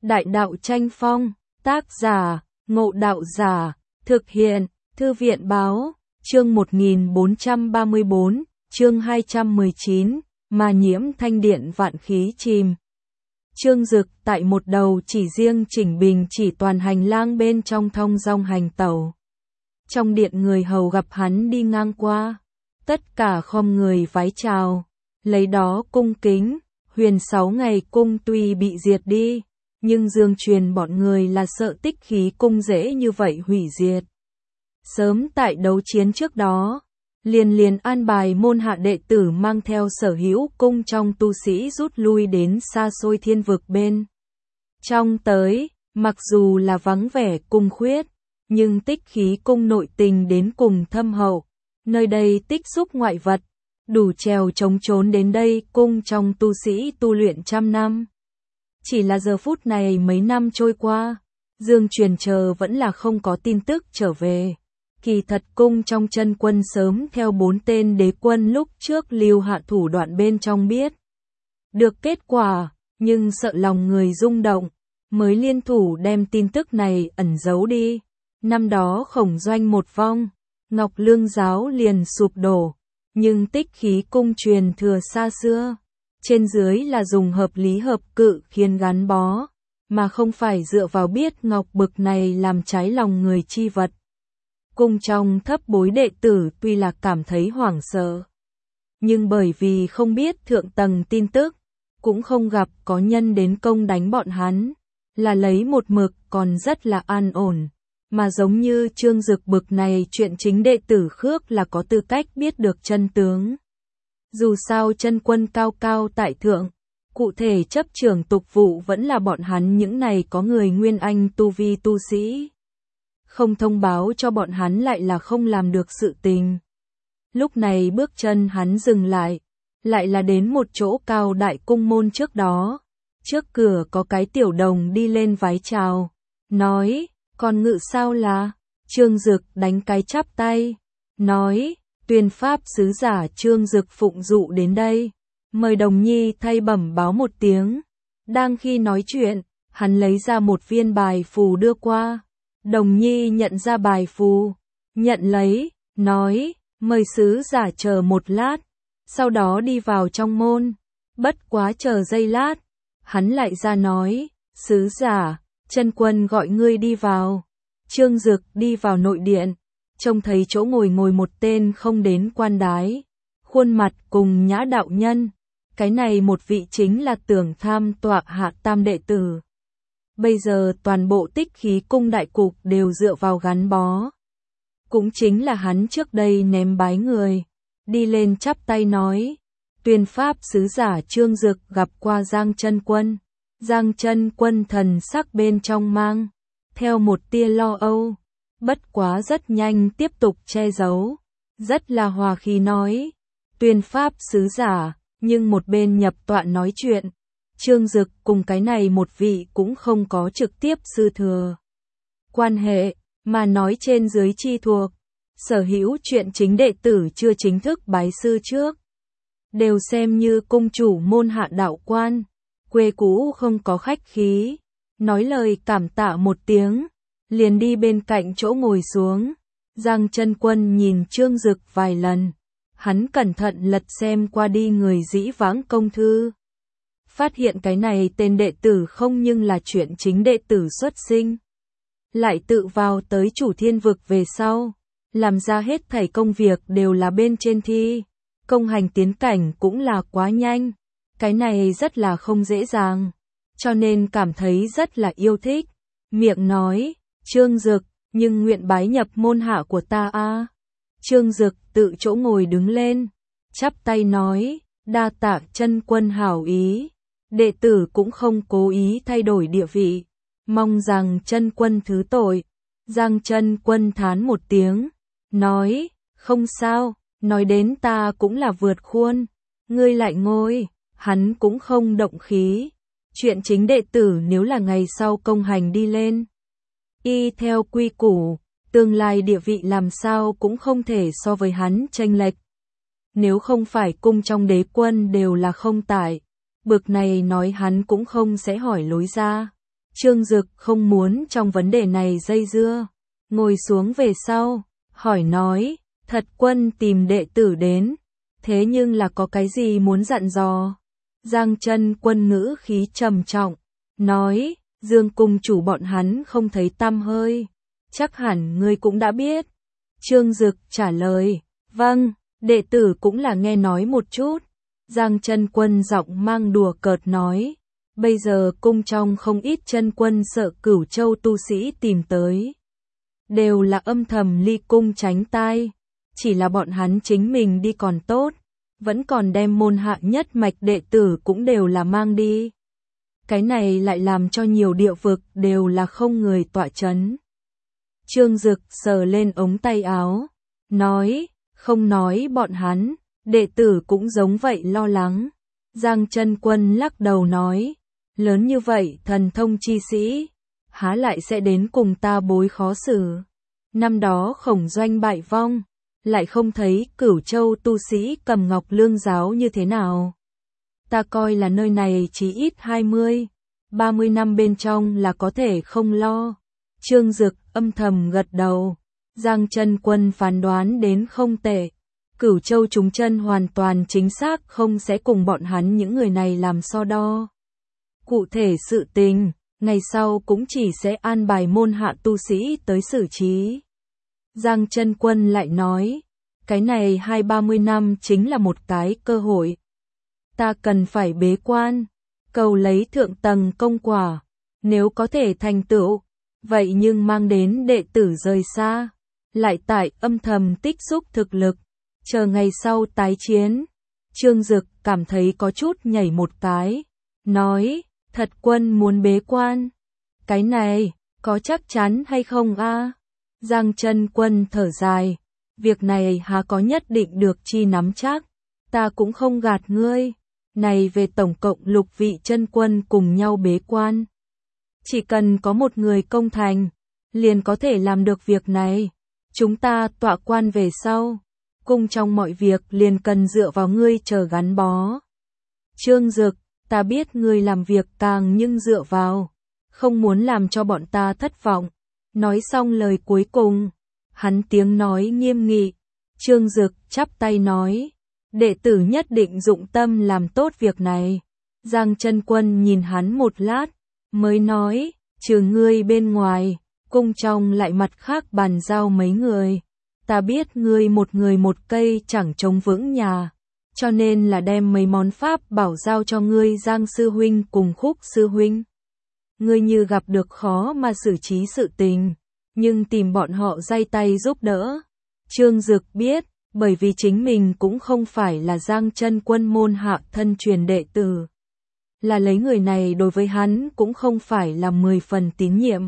Đại đạo tranh phong, tác giả, Ngộ Đạo Giả, thực hiện, Thư viện báo, chương 1434, chương 219, mà nhiễm thanh điện vạn khí chìm. Trương Dực tại một đầu chỉ riêng chỉnh bình chỉ toàn hành lang bên trong thong dong hành tẩu. Trong điện người hầu gặp hắn đi ngang qua, tất cả khom người vái chào, lấy đó cung kính. Huyền 6 ngày cung tuy bị diệt đi, nhưng Dương truyền bọn người là sợ Tích Khí cung dễ như vậy hủy diệt. Sớm tại đấu chiến trước đó, liền an bài môn hạ đệ tử mang theo sở hữu cung trong tu sĩ rút lui đến xa xôi thiên vực bên trong tới, mặc dù là vắng vẻ cung khuyết, nhưng Tích Khí cung nội tình đến cùng thâm hậu, nơi đây tích xúc ngoại vật, đủ trèo chống trốn đến đây cung trong tu sĩ tu luyện trăm năm. Chỉ là giờ phút này mấy năm trôi qua, Dương truyền chờ vẫn là không có tin tức trở về. Kỳ thật cung trong chân quân sớm theo 4 tên đế quân lúc trước lưu hạ thủ đoạn bên trong biết được kết quả, nhưng sợ lòng người rung động, mới liên thủ đem tin tức này ẩn giấu đi. Năm đó Khổng Doanh một vong, Ngọc Lương giáo liền sụp đổ, nhưng Tích Khí cung truyền thừa xa xưa, trên dưới là dùng hợp lý hợp cự khiến gắn bó, mà không phải dựa vào biết ngọc bực này làm trái lòng người chi vật. Cung trong thấp bối đệ tử tuy là cảm thấy hoảng sợ, nhưng bởi vì không biết thượng tầng tin tức, cũng không gặp có nhân đến công đánh bọn hắn, là lấy một mực còn rất là an ổn. Mà giống như Trương Dực bực này chuyện chính đệ tử khước là có tư cách biết được chân tướng. Dù sao chân quân cao cao tại thượng, cụ thể chấp trưởng tục vụ vẫn là bọn hắn những này có người nguyên anh tu vi tu sĩ. Không thông báo cho bọn hắn lại là không làm được sự tình. Lúc này bước chân hắn dừng lại là đến một chỗ cao đại cung môn trước đó. Trước cửa có cái tiểu đồng đi lên vái chào, nói, còn ngự sao là? Trương Dực đánh cái chắp tay, nói, Tuyên pháp sứ giả Trương Dực phụng dụ đến đây, mời Đồng Nhi thay bẩm báo một tiếng. Đang khi nói chuyện, hắn lấy ra một viên bài phù đưa qua. Đồng Nhi nhận ra bài phù, nhận lấy, nói, mời sứ giả chờ một lát, sau đó đi vào trong môn. Bất quá chờ giây lát, hắn lại ra nói, sứ giả, chân quân gọi ngươi đi vào. Trương Dực đi vào nội điện, trông thấy chỗ ngồi một tên không đến quan đái, khuôn mặt cùng Nhã đạo nhân. Cái này một vị chính là Tưởng Tham tọa hạ tam đệ tử. Bây giờ toàn bộ Tích Khí cung đại cục đều dựa vào gắn bó. Cũng chính là hắn trước đây ném bái người, đi lên chắp tay nói, Tuyên pháp sứ giả Trương Dực gặp qua Giang chân quân. Giang chân quân thần sắc bên trong mang theo một tia lo âu, bất quá rất nhanh tiếp tục che giấu, rất là hòa khí nói, Tuyên pháp sứ giả, nhưng một bên nhập tọa nói chuyện, Trương Dực cùng cái này một vị cũng không có trực tiếp sư thừa quan hệ, mà nói trên dưới chi thuộc, sở hữu chuyện chính đệ tử chưa chính thức bái sư trước, đều xem như cung chủ môn hạ đạo quan. Quê cũ không có khách khí, nói lời cảm tạ một tiếng, liền đi bên cạnh chỗ ngồi xuống. Giang chân quân nhìn Trương Dực vài lần, hắn cẩn thận lật xem qua đi người dĩ vãng công thư. Phát hiện cái này tên đệ tử không nhưng là chuyện chính đệ tử xuất sinh, lại tự vào tới chủ thiên vực về sau, làm ra hết thảy công việc đều là bên trên thi, công hành tiến cảnh cũng là quá nhanh. Cái này rất là không dễ dàng, cho nên cảm thấy rất là yêu thích. Miệng nói, Trương Dực, nhưng nguyện bái nhập môn hạ của ta a. Trương Dực tự chỗ ngồi đứng lên, chắp tay nói, đa tạ chân quân hảo ý, đệ tử cũng không cố ý thay đổi địa vị, mong rằng chân quân thứ tội. Giang chân quân thán một tiếng, nói, không sao, nói đến ta cũng là vượt khuôn, ngươi lại ngồi. Hắn cũng không động khí. Chuyện chính đệ tử nếu là ngày sau công hành đi lên, y theo quy củ, tương lai địa vị làm sao cũng không thể so với hắn chênh lệch. Nếu không phải cung trong đế quân đều là không tại, bực này nói hắn cũng không sẽ hỏi lối ra. Trương Dực không muốn trong vấn đề này dây dưa, ngồi xuống về sau, hỏi nói, thật quân tìm đệ tử đến, thế nhưng là có cái gì muốn dặn dò? Giang Chân Quân ngữ khí trầm trọng, nói, Dương cung chủ bọn hắn không thấy tăm hơi, chắc hẳn ngươi cũng đã biết. Trương Dực trả lời, vâng, đệ tử cũng là nghe nói một chút. Giang Chân Quân giọng mang đùa cợt nói, bây giờ cung trong không ít chân quân sợ Cửu Châu tu sĩ tìm tới, đều là âm thầm ly cung tránh tai, chỉ là bọn hắn chính mình đi còn tốt, vẫn còn đem môn hạ nhất mạch đệ tử cũng đều là mang đi. Cái này lại làm cho nhiều địa vực đều là không người tọa chấn. Trương Dực sờ lên ống tay áo, nói, không nói bọn hắn, đệ tử cũng giống vậy lo lắng. Giang Chân Quân lắc đầu nói, lớn như vậy thần thông chi sĩ, há lại sẽ đến cùng ta bối khó xử. Năm đó Khổng Doanh bại vong, lại không thấy Cửu Châu tu sĩ cầm ngọc lương giáo như thế nào. Ta coi là nơi này chỉ ít 20, 30 năm bên trong là có thể không lo. Trương Dực âm thầm gật đầu, Giang Chân Quân phán đoán đến không tệ. Cửu Châu chúng chân hoàn toàn chính xác không sẽ cùng bọn hắn những người này làm so đo. Cụ thể sự tình, ngày sau cũng chỉ sẽ an bài môn hạ tu sĩ tới xử trí. Giang Chân Quân lại nói, cái này 20-30 năm chính là một cái cơ hội. Ta cần phải bế quan, cầu lấy thượng tầng công quả, nếu có thể thành tựu, vậy nhưng mang đến đệ tử rời xa, lại tại âm thầm tích xúc thực lực, chờ ngày sau tái chiến. Trương Dực cảm thấy có chút nhảy một cái, nói, thật quân muốn bế quan, cái này, có chắc chắn hay không a? Giang Chân Quân thở dài, việc này há có nhất định được chi nắm chắc, ta cũng không gạt ngươi, này về tổng cộng lục vị chân quân cùng nhau bế quan. Chỉ cần có một người công thành, liền có thể làm được việc này, chúng ta tọa quan về sau, cùng trong mọi việc liền cần dựa vào ngươi chờ gắn bó. Trương Dực, ta biết ngươi làm việc càng nhưng dựa vào, không muốn làm cho bọn ta thất vọng. Nói xong lời cuối cùng, hắn tiếng nói nghiêm nghị. Trương Dực chắp tay nói, đệ tử nhất định dụng tâm làm tốt việc này. Giang Chân Quân nhìn hắn một lát, mới nói, trừ ngươi bên ngoài, cung trong lại mặt khác bàn giao mấy người. Ta biết ngươi một người một cây chẳng chống vững nhà, cho nên là đem mấy món pháp bảo giao cho ngươi Giang sư huynh cùng Khúc sư huynh. Ngươi như gặp được khó mà xử trí sự tình, nhưng tìm bọn họ day tay giúp đỡ. Trương Dực biết, bởi vì chính mình cũng không phải là Giang Chân Quân môn hạ thân truyền đệ tử, là lấy người này đối với hắn cũng không phải là 10 phần tín nhiệm.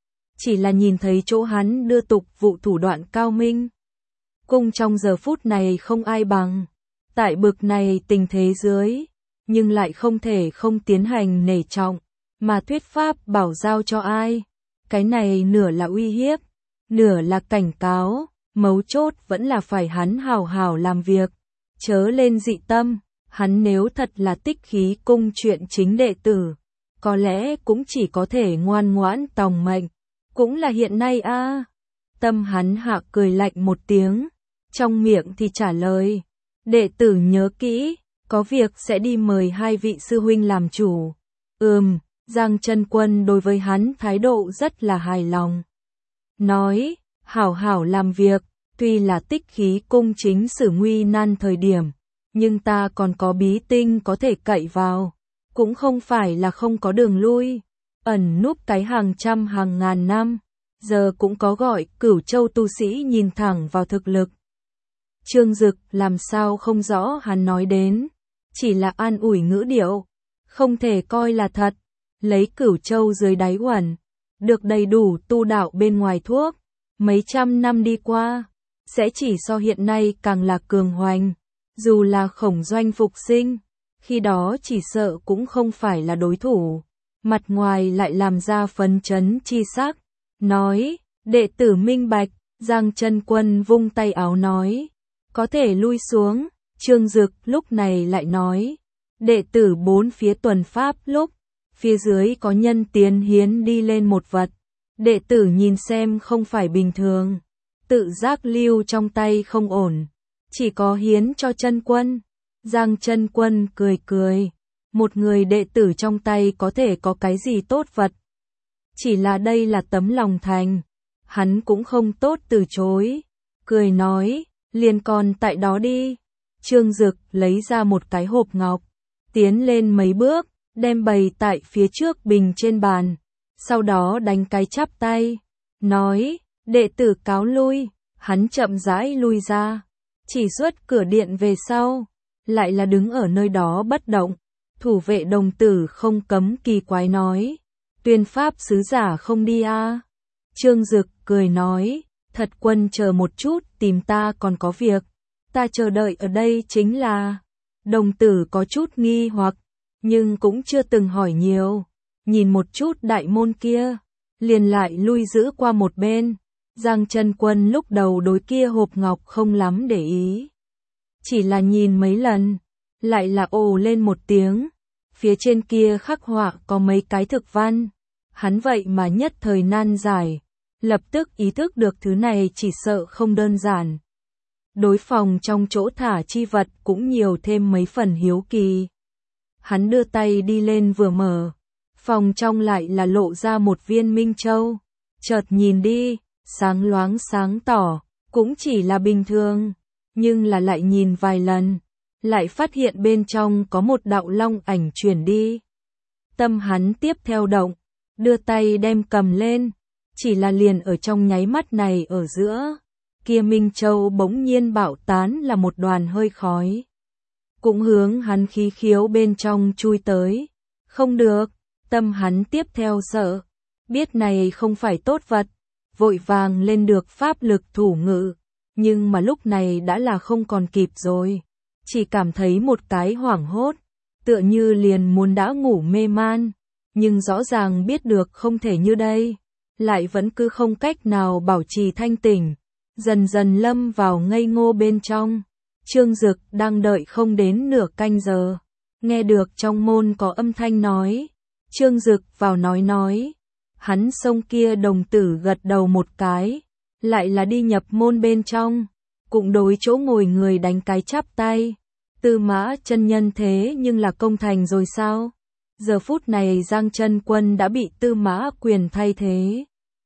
Chỉ là nhìn thấy chỗ hắn đưa tục vụ thủ đoạn cao minh. Cung trong giờ phút này không ai bằng, tại bực này tình thế dưới, nhưng lại không thể không tiến hành nể trọng, mà thuyết pháp bảo giao cho ai. Cái này nửa là uy hiếp, nửa là cảnh cáo, mấu chốt vẫn là phải hắn hào hào làm việc, chớ lên dị tâm. Hắn nếu thật là tích khí cung chuyện chính đệ tử, có lẽ cũng chỉ có thể ngoan ngoãn tòng mệnh, cũng là hiện nay a. Tâm hắn hạ cười lạnh một tiếng, trong miệng thì trả lời, đệ tử nhớ kỹ, có việc sẽ đi mời hai vị sư huynh làm chủ. Giang Chân Quân đối với hắn thái độ rất là hài lòng. Nói, hảo hảo làm việc, tuy là tích khí cung chính sử nguy nan thời điểm, nhưng ta còn có bí tinh có thể cậy vào, cũng không phải là không có đường lui, ẩn núp cái hàng trăm hàng ngàn năm, giờ cũng có gọi Cửu Châu tu sĩ nhìn thẳng vào thực lực. Trương Dực làm sao không rõ hắn nói đến, chỉ là an ủi ngữ điệu, không thể coi là thật, lấy Cửu Châu dưới đáy uẩn, được đầy đủ tu đạo bên ngoài thuốc, mấy trăm năm đi qua, sẽ chỉ so hiện nay càng là cường hoành. Dù là Khổng Doanh phục sinh, khi đó chỉ sợ cũng không phải là đối thủ, mặt ngoài lại làm ra phấn chấn chi sắc, nói, đệ tử minh bạch. Giang Chân Quân vung tay áo nói, có thể lui xuống. Trương Dực lúc này lại nói, đệ tử bốn phía tuần pháp lúc, phía dưới có nhân tiến hiến đi lên một vật. Đệ tử nhìn xem không phải bình thường, tự giác lưu trong tay không ổn, chỉ có hiến cho chân quân. Giang chân quân cười cười, một người đệ tử trong tay có thể có cái gì tốt vật. Chỉ là đây là tấm lòng thành, hắn cũng không tốt từ chối, cười nói, liền còn tại đó đi. Trương Dực lấy ra một cái hộp ngọc, tiến lên mấy bước, đem bày tại phía trước bình trên bàn, sau đó đánh cái chắp tay, nói, đệ tử cáo lui. Hắn chậm rãi lui ra, chỉ xuất cửa điện về sau, lại là đứng ở nơi đó bất động. Thủ vệ đồng tử không cấm kỳ quái nói, Tuyên pháp sứ giả không đi a? Trương Dực cười nói, thật quân chờ một chút, tìm ta còn có việc, ta chờ đợi ở đây chính là. Đồng tử có chút nghi hoặc, nhưng cũng chưa từng hỏi nhiều, nhìn một chút đại môn kia, liền lại lui giữ qua một bên. Giang chân quân lúc đầu đối kia hộp ngọc không lắm để ý, chỉ là nhìn mấy lần, lại là ồ lên một tiếng. Phía trên kia khắc họa có mấy cái thực văn, hắn vậy mà nhất thời nan giải, lập tức ý thức được thứ này chỉ sợ không đơn giản. Đối phòng trong chỗ thả chi vật cũng nhiều thêm mấy phần hiếu kỳ. Hắn đưa tay đi lên vừa mở, phòng trong lại là lộ ra một viên minh châu, chợt nhìn đi, sáng loáng sáng tỏ, cũng chỉ là bình thường, nhưng là lại nhìn vài lần, lại phát hiện bên trong có một đạo long ảnh chuyển đi. Tâm hắn tiếp theo động, đưa tay đem cầm lên, chỉ là liền ở trong nháy mắt này ở giữa, kia Minh Châu bỗng nhiên bạo tán là một đoàn hơi khói. Cũng hướng hắn khí khiếu bên trong chui tới. Không được, tâm hắn tiếp theo sợ, biết này không phải tốt vật, vội vàng lên được pháp lực thủ ngự, nhưng mà lúc này đã là không còn kịp rồi. Chỉ cảm thấy một cái hoảng hốt, tựa như liền muốn đã ngủ mê man, nhưng rõ ràng biết được không thể như đây, lại vẫn cứ không cách nào bảo trì thanh tỉnh, dần dần lâm vào ngây ngô bên trong. Trương Dực đang đợi không đến nửa canh giờ, nghe được trong môn có âm thanh nói, Trương Dực vào nói, hắn xông kia đồng tử gật đầu một cái, lại là đi nhập môn bên trong, cũng đối chỗ ngồi người đánh cái chắp tay. Tư Mã chân nhân thế nhưng là công thành rồi sao? Giờ phút này Giang chân quân đã bị Tư Mã Quyền thay thế.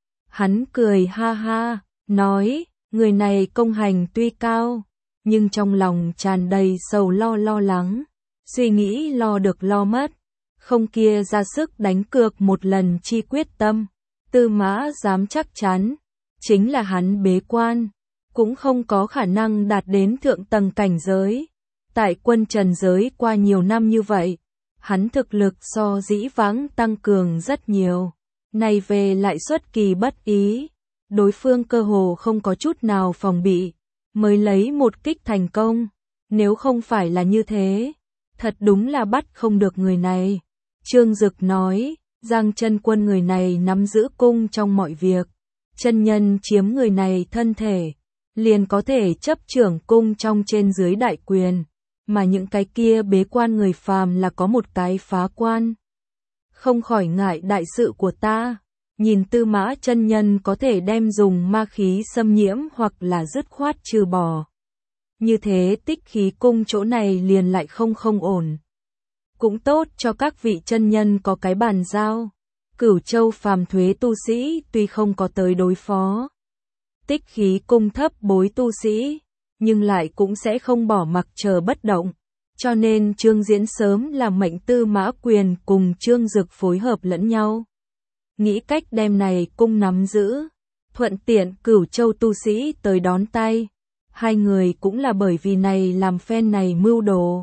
Hắn cười ha ha, nói, người này công hành tuy cao, nhưng trong lòng tràn đầy sầu lo lắng, suy nghĩ lo được lo mất, không kia ra sức đánh cược một lần chi quyết tâm. Tư Mã dám chắc chắn, chính là hắn bế quan, cũng không có khả năng đạt đến thượng tầng cảnh giới. Tại quân trần giới qua nhiều năm như vậy, hắn thực lực so dĩ vãng tăng cường rất nhiều. Này về lại xuất kỳ bất ý, đối phương cơ hồ không có chút nào phòng bị, mới lấy một kích thành công. Nếu không phải là như thế, thật đúng là bắt không được người này. Trương Dực nói, Giang chân quân người này nắm giữ cung trong mọi việc, chân nhân chiếm người này thân thể, liền có thể chấp trưởng cung trong trên dưới đại quyền. Mà những cái kia bế quan người phàm là có một cái phá quan. Không khỏi ngại đại sự của ta, nhìn Tư Mã chân nhân có thể đem dùng ma khí xâm nhiễm hoặc là dứt khoát trừ bỏ. Như thế Tích Khí cung chỗ này liền lại không ổn. Cũng tốt cho các vị chân nhân có cái bàn giao. Cửu Châu phàm thuế tu sĩ tuy không có tới đối phó Tích Khí cung thấp bối tu sĩ, nhưng lại cũng sẽ không bỏ mặc chờ bất động. Cho nên Trương Diễn sớm làm mệnh Tư Mã Quyền cùng Trương Dực phối hợp lẫn nhau, nghĩ cách đem này cung nắm giữ, thuận tiện Cửu Châu tu sĩ tới đón tay. Hai người cũng là bởi vì này làm phen này mưu đồ.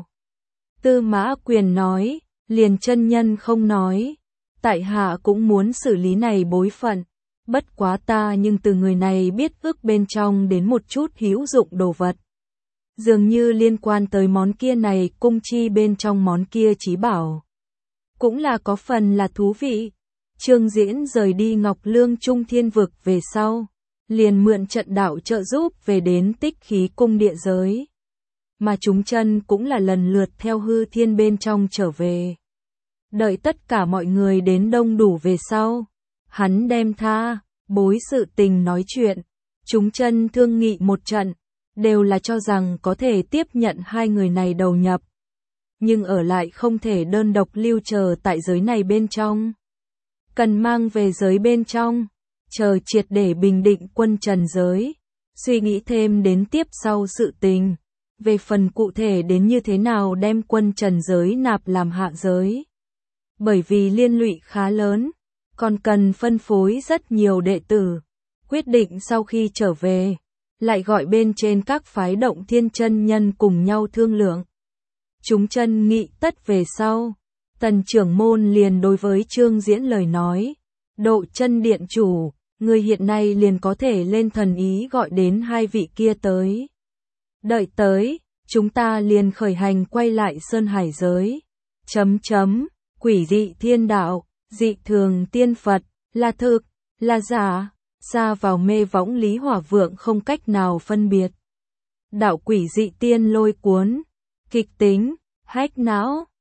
Tư Mã Quyền nói, liền chân nhân không nói, tại hạ cũng muốn xử lý này bối phận. Bất quá ta nhưng từ người này biết ước bên trong đến một chút hữu dụng đồ vật. Dường như liên quan tới món kia này cung chi bên trong món kia chí bảo. Cũng là có phần là thú vị. Trương Diễn rời đi Ngọc Lương Trung Thiên Vực về sau, liền mượn trận đạo trợ giúp về đến Tích Khí cung địa giới. Mà chúng chân cũng là lần lượt theo hư thiên bên trong trở về. Đợi tất cả mọi người đến đông đủ về sau, hắn đem tha, bối sự tình nói chuyện, chúng chân thương nghị một trận, đều là cho rằng có thể tiếp nhận hai người này đầu nhập. Nhưng ở lại không thể đơn độc lưu chờ tại giới này bên trong. Cần mang về giới bên trong, chờ triệt để bình định quân trần giới, suy nghĩ thêm đến tiếp sau sự tình, về phần cụ thể đến như thế nào đem quân trần giới nạp làm hạ giới. Bởi vì liên lụy khá lớn, còn cần phân phối rất nhiều đệ tử, quyết định sau khi trở về, lại gọi bên trên các phái Động Thiên chân nhân cùng nhau thương lượng. Chúng chân nghị tất về sau, Tần trưởng môn liền đối với Trương Diễn lời nói, Độ Chân điện chủ, người hiện nay liền có thể lên thần ý gọi đến hai vị kia tới. Đợi tới, chúng ta liền khởi hành quay lại Sơn Hải giới. Quỷ dị thiên đạo, dị thường tiên Phật, là thực, là giả, xa vào mê võng Lý Hỏa Vượng không cách nào phân biệt. Đạo quỷ dị tiên lôi cuốn, kịch tính, hách não.